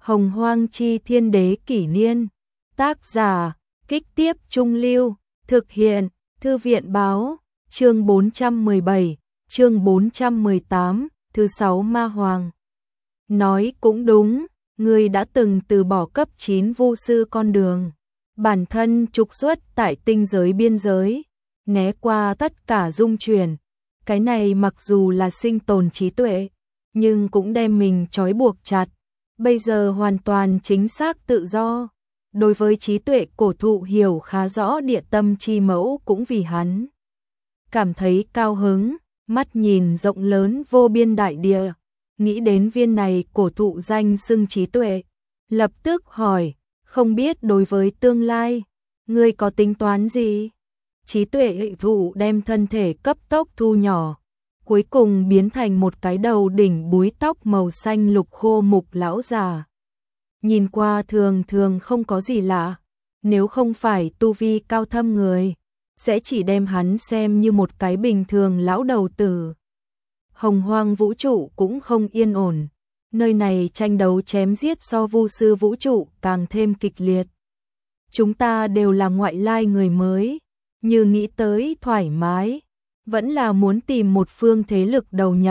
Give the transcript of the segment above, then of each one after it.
Hồng Hoang Chi Thiên Đế Kỷ Niên. Tác giả, Kích Tiếp Trung Lưu. Thực hiện, Thư viện báo. Chương 417, chương 418, thứ 6 Ma Hoàng. Nói cũng đúng, ngươi đã từng từ bỏ cấp 9 vu sư con đường. Bản thân trục xuất tại tinh giới biên giới, né qua tất cả dung chuyển. Cái này mặc dù là sinh tồn trí tuệ, nhưng cũng đem mình trói buộc chặt. Bây giờ hoàn toàn chính xác tự do. Đối với trí tuệ cổ thụ hiểu khá rõ địa tâm chi mẫu cũng vì hắn cảm thấy cao hứng, mắt nhìn rộng lớn vô biên đại địa, nghĩ đến viên này cổ thụ danh xưng trí tuệ, lập tức hỏi, không biết đối với tương lai, ngươi có tính toán gì? Trí tuệ hệ thụ đem thân thể cấp tốc thu nhỏ, cuối cùng biến thành một cái đầu đỉnh búi tóc màu xanh lục khô mục lão già. Nhìn qua thường thường không có gì lạ, nếu không phải tu vi cao thâm người, sẽ chỉ đem hắn xem như một cái bình thường lão đầu tử. Hồng Hoang vũ trụ cũng không yên ổn, nơi này tranh đấu chém giết so vu sư vũ trụ càng thêm kịch liệt. Chúng ta đều là ngoại lai người mới, như nghĩ tới thoải mái, vẫn là muốn tìm một phương thế lực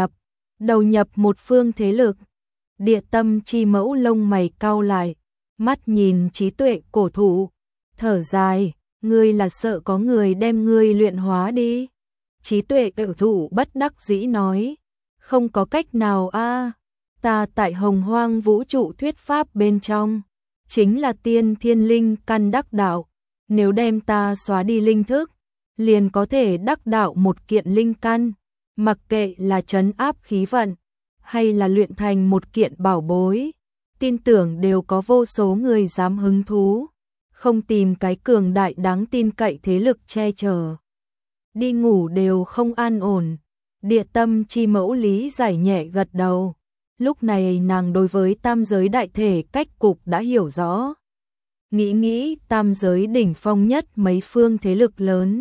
đầu nhập một phương thế lực. Địa tâm chi mẫu lông mày cau lại, mắt nhìn trí tuệ cổ thụ, thở dài, ngươi là sợ có người đem ngươi luyện hóa đi. Trí tuệ cổ thụ bất đắc dĩ nói, không có cách nào a, ta tại Hồng Hoang vũ trụ thuyết pháp bên trong, chính là tiên thiên linh căn đắc đạo, nếu đem ta xóa đi linh thức, liền có thể đắc đạo một kiện linh căn, mặc kệ là trấn áp khí vận, hay là luyện thành một kiện bảo bối, tin tưởng đều có vô số người dám hứng thú, không tìm cái cường đại đáng tin cậy thế lực che chở. Đi ngủ đều không an ổn, địa tâm chi mẫu lý giải nhẹ gật đầu, lúc này nàng đối với tam giới đại thể cách cục đã hiểu rõ. Nghĩ tam giới đỉnh phong nhất mấy phương thế lực lớn.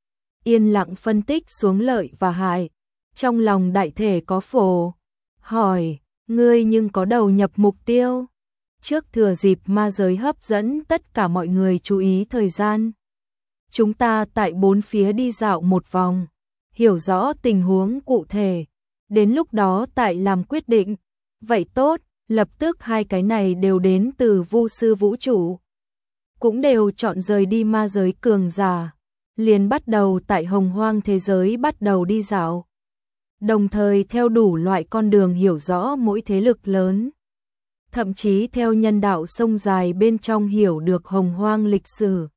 Yên lặng phân tích xuống lợi và hại, trong lòng đại thể có phổ. Hỏi, ngươi nhưng có đầu nhập mục tiêu? Trước thừa dịp ma giới hấp dẫn tất cả mọi người chú ý thời gian. Chúng ta tại bốn phía đi dạo một vòng, hiểu rõ tình huống cụ thể. Đến lúc đó tại làm quyết định. Vậy tốt, lập tức hai cái này đều đến từ vu sư vũ trụ. Cũng đều chọn rời đi ma giới cường giả. Liền bắt đầu tại Hồng Hoang thế giới bắt đầu đi dạo. Đồng thời theo đủ loại con đường hiểu rõ mỗi thế lực lớn. Thậm chí theo nhân đạo sông dài bên trong hiểu được Hồng Hoang lịch sử.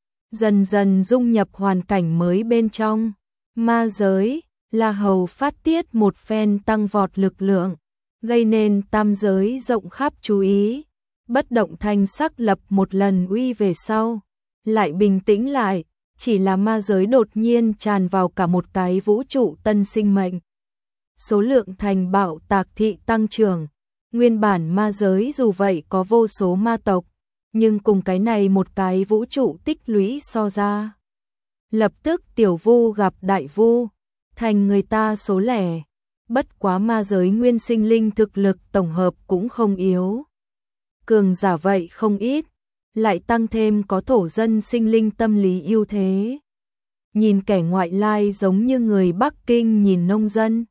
Dần dần dung nhập hoàn cảnh mới bên trong. Ma giới, La Hầu phát tiết một phen tăng vọt lực lượng, gây nên tam giới rộng khắp chú ý. Bất động thanh sắc lập một lần uy về sau, lại bình tĩnh lại, chỉ là ma giới đột nhiên tràn vào cả một cái vũ trụ tân sinh mệnh. Số lượng thành bạo tạc thị tăng trưởng, nguyên bản ma giới dù vậy có vô số ma tộc, nhưng cùng cái này một cái vũ trụ tích lũy so ra. Lập tức tiểu vu gặp đại vu, thành người ta số lẻ, bất quá ma giới nguyên sinh linh thực lực tổng hợp cũng không yếu. Cường giả vậy không ít, lại tăng thêm có thổ dân sinh linh tâm lý ưu thế. Nhìn kẻ ngoại lai giống như người Bắc Kinh nhìn nông dân.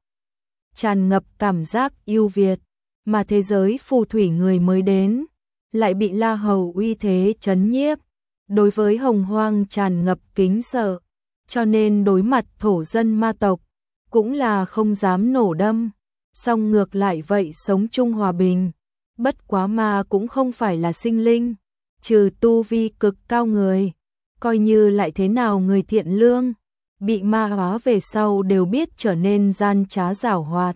Tràn ngập cảm giác yêu Việt, mà thế giới phù thủy người mới đến, lại bị La Hầu uy thế chấn nhiếp, đối với Hồng Hoang tràn ngập kính sợ, cho nên đối mặt thổ dân ma tộc, cũng là không dám nổ đâm, song ngược lại vậy sống chung hòa bình, bất quá ma cũng không phải là sinh linh, trừ tu vi cực cao người, coi như lại thế nào người thiện lương. Bị ma hóa về sau đều biết trở nên gian trá giảo hoạt.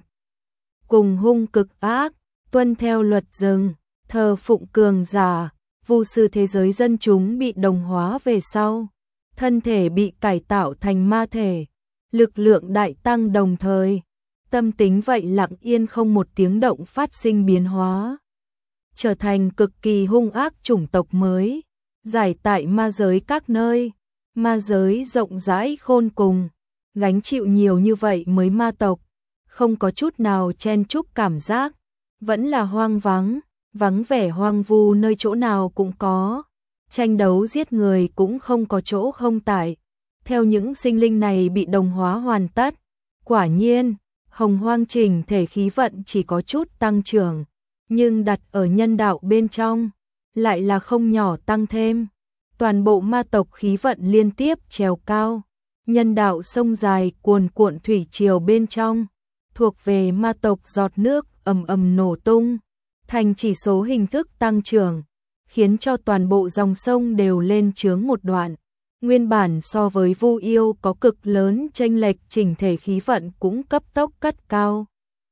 Cùng hung cực ác, tuân theo luật rừng, thờ phụng cường giả, vu sư thế giới dân chúng bị đồng hóa về sau. Thân thể bị cải tạo thành ma thể, lực lượng đại tăng đồng thời. Tâm tính vậy lặng yên không một tiếng động phát sinh biến hóa. Trở thành cực kỳ hung ác chủng tộc mới, giải tại ma giới các nơi. Ma giới rộng rãi khôn cùng, gánh chịu nhiều như vậy mới ma tộc, không có chút nào chen chúc cảm giác, vẫn là hoang vắng, vắng vẻ hoang vu nơi chỗ nào cũng có, tranh đấu giết người cũng không có chỗ không tại. Theo những sinh linh này bị đồng hóa hoàn tất, quả nhiên, hồng hoang chỉnh thể khí vận chỉ có chút tăng trưởng, nhưng đặt ở nhân đạo bên trong, lại là không nhỏ tăng thêm. Toàn bộ ma tộc khí vận liên tiếp trèo cao, nhân đạo sông dài cuồn cuộn thủy triều bên trong, thuộc về ma tộc giọt nước ầm ầm nổ tung, thành chỉ số hình thức tăng trưởng, khiến cho toàn bộ dòng sông đều lên chướng một đoạn. Nguyên bản so với Vu Yêu có cực lớn chênh lệch, chỉnh thể khí vận cũng cấp tốc cất cao.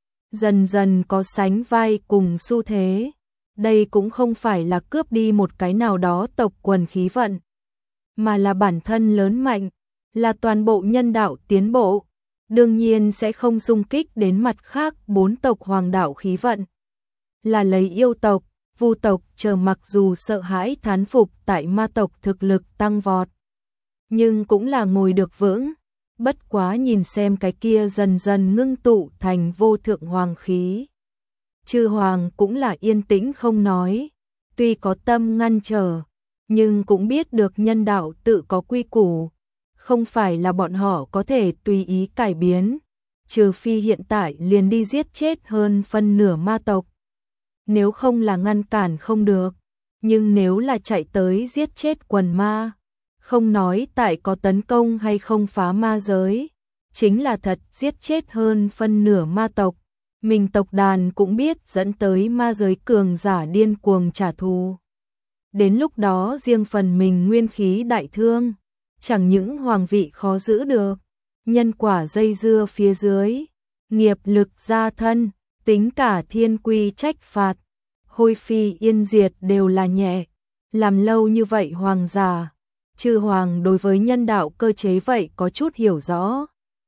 Dần dần có sánh vai cùng xu thế. Đây cũng không phải là cướp đi một cái nào đó tộc quần khí vận, mà là bản thân lớn mạnh, là toàn bộ nhân đạo tiến bộ, đương nhiên sẽ không xung kích đến mặt khác 4 tộc hoàng đạo khí vận. Là lấy yêu tộc, Vu tộc chờ mặc dù sợ hãi thán phục tại ma tộc thực lực tăng vọt, nhưng cũng là ngồi được vững, bất quá nhìn xem cái kia dần dần ngưng tụ thành vô thượng hoàng khí. Chư hoàng cũng là yên tĩnh không nói, tuy có tâm ngăn trở, nhưng cũng biết được nhân đạo tự có quy củ, không phải là bọn họ có thể tùy ý cải biến, trừ phi hiện tại liền đi giết chết hơn phân nửa ma tộc. Nếu không là ngăn cản không được, nhưng nếu là chạy tới giết chết quần ma, không nói tại có tấn công hay không phá ma giới, chính là thật giết chết hơn phân nửa ma tộc, mình tộc đàn cũng biết dẫn tới ma giới cường giả điên cuồng trả thù. Đến lúc đó riêng phần mình nguyên khí đại thương, chẳng những hoàng vị khó giữ được, nhân quả dây dưa phía dưới, nghiệp lực gia thân, tính cả thiên quy trách phạt, hôi phi yên diệt đều là nhẹ. Làm lâu như vậy hoàng giả, chư hoàng đối với nhân đạo cơ chế vậy có chút hiểu rõ.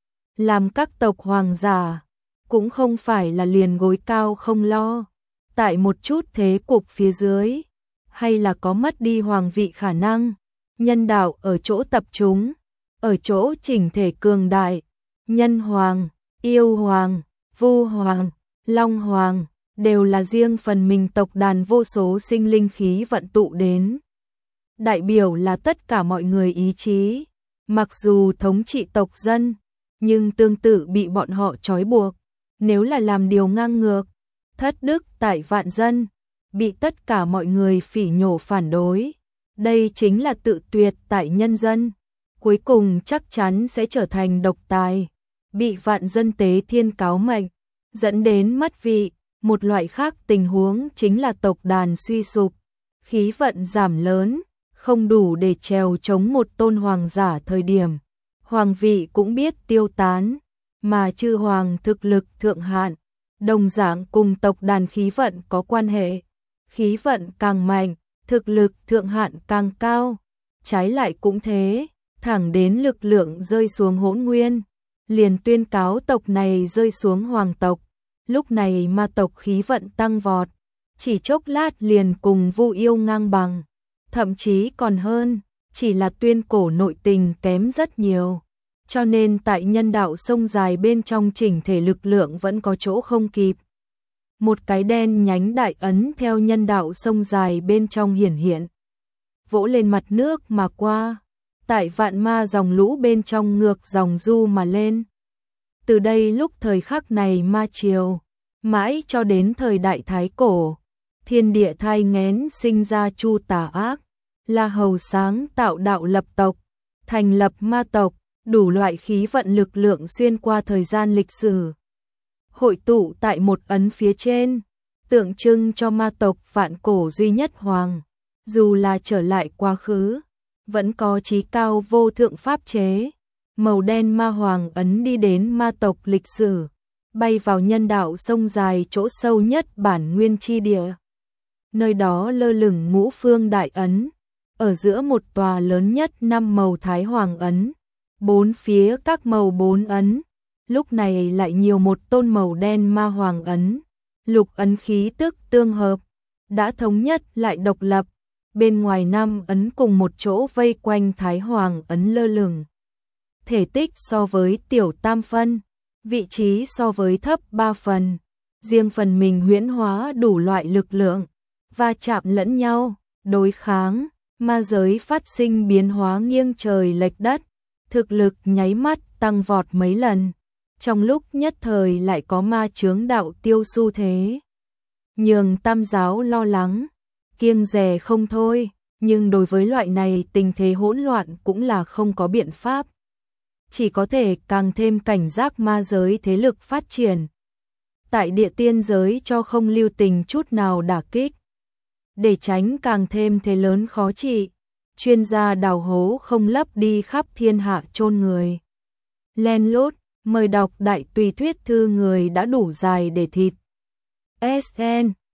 Làm các tộc hoàng giả, cũng không phải là liền gối cao không lo, tại một chút thế cục phía dưới, hay là có mất đi hoàng vị khả năng. Nhân đạo ở chỗ tập trung, ở chỗ chỉnh thể cường đại, nhân hoàng, yêu hoàng, vu hoàng, long hoàng, đều là riêng phần mình tộc đàn vô số sinh linh khí vận tụ đến. Đại biểu là tất cả mọi người ý chí, mặc dù thống trị tộc dân, nhưng tương tự bị bọn họ trói buộc, nếu là làm điều ngang ngược, thất đức tại vạn dân, bị tất cả mọi người phỉ nhổ phản đối. Đây chính là tự tuyệt tại nhân dân, cuối cùng chắc chắn sẽ trở thành độc tài, bị vạn dân tế thiên cáo mệnh, dẫn đến mất vị. Một loại khác tình huống chính là tộc đàn suy sụp, khí vận giảm lớn, không đủ để trèo chống một tôn hoàng giả thời điểm, hoàng vị cũng biết tiêu tán, mà chư hoàng thực lực thượng hạn, đồng dạng cùng tộc đàn khí vận có quan hệ, khí vận càng mạnh, thực lực thượng hạn càng cao, trái lại cũng thế, thẳng đến lực lượng rơi xuống hỗn nguyên, liền tuyên cáo tộc này rơi xuống hoàng tộc. Lúc này ma tộc khí vận tăng vọt, chỉ chốc lát liền cùng Vu Yêu ngang bằng, thậm chí còn hơn, chỉ là tuyên cổ nội tình kém rất nhiều. Cho nên tại nhân đạo sông dài bên trong chỉnh thể lực lượng vẫn có chỗ không kịp. Một cái đen nhánh đại ấn theo nhân đạo sông dài bên trong hiển hiện, vỗ lên mặt nước mà qua, tại vạn ma dòng lũ bên trong ngược dòng du mà lên. Từ đây lúc thời khắc này ma triều, mãi cho đến thời đại Thái Cổ, thiên địa thai nghén sinh ra chu tà ác, La Hầu sáng tạo đạo lập tộc, thành lập ma tộc, đủ loại khí vận lực lượng xuyên qua thời gian lịch sử. Hội tụ tại một ấn phía trên, tượng trưng cho ma tộc vạn cổ duy nhất hoàng, dù là trở lại quá khứ, vẫn có chí cao vô thượng pháp chế. Màu đen ma hoàng ấn đi đến ma tộc lịch sử, bay vào nhân đạo sông dài chỗ sâu nhất bản nguyên chi địa. Nơi đó lơ lửng ngũ phương đại ấn, ở giữa một tòa lớn nhất 5 màu thái hoàng ấn, bốn phía các màu 4 ấn, lúc này lại nhiều một tôn màu đen ma hoàng ấn, lục ấn khí tức tương hợp, đã thống nhất lại độc lập, bên ngoài 5 ấn cùng một chỗ vây quanh thái hoàng ấn lơ lửng. Thể tích so với tiểu tam phân, vị trí so với thấp 3 phần, riêng phần mình huyễn hóa đủ loại lực lượng, va chạm lẫn nhau, đối kháng, ma giới phát sinh biến hóa nghiêng trời lệch đất, thực lực nháy mắt tăng vọt mấy lần, trong lúc nhất thời lại có ma chướng đạo tiêu xu thế. Nhường Tam giáo lo lắng, kiêng dè không thôi, nhưng đối với loại này tình thế hỗn loạn cũng là không có biện pháp. Chỉ có thể càng thêm cảnh giác ma giới thế lực phát triển. Tại địa tiên giới cho không lưu tình chút nào đả kích. Để tránh càng thêm thế lớn khó trị, chuyên gia đào hố không lấp đi khắp thiên hạ chôn người. Len lút, mời đọc đại tùy thuyết thư người đã đủ dài để thịt. SN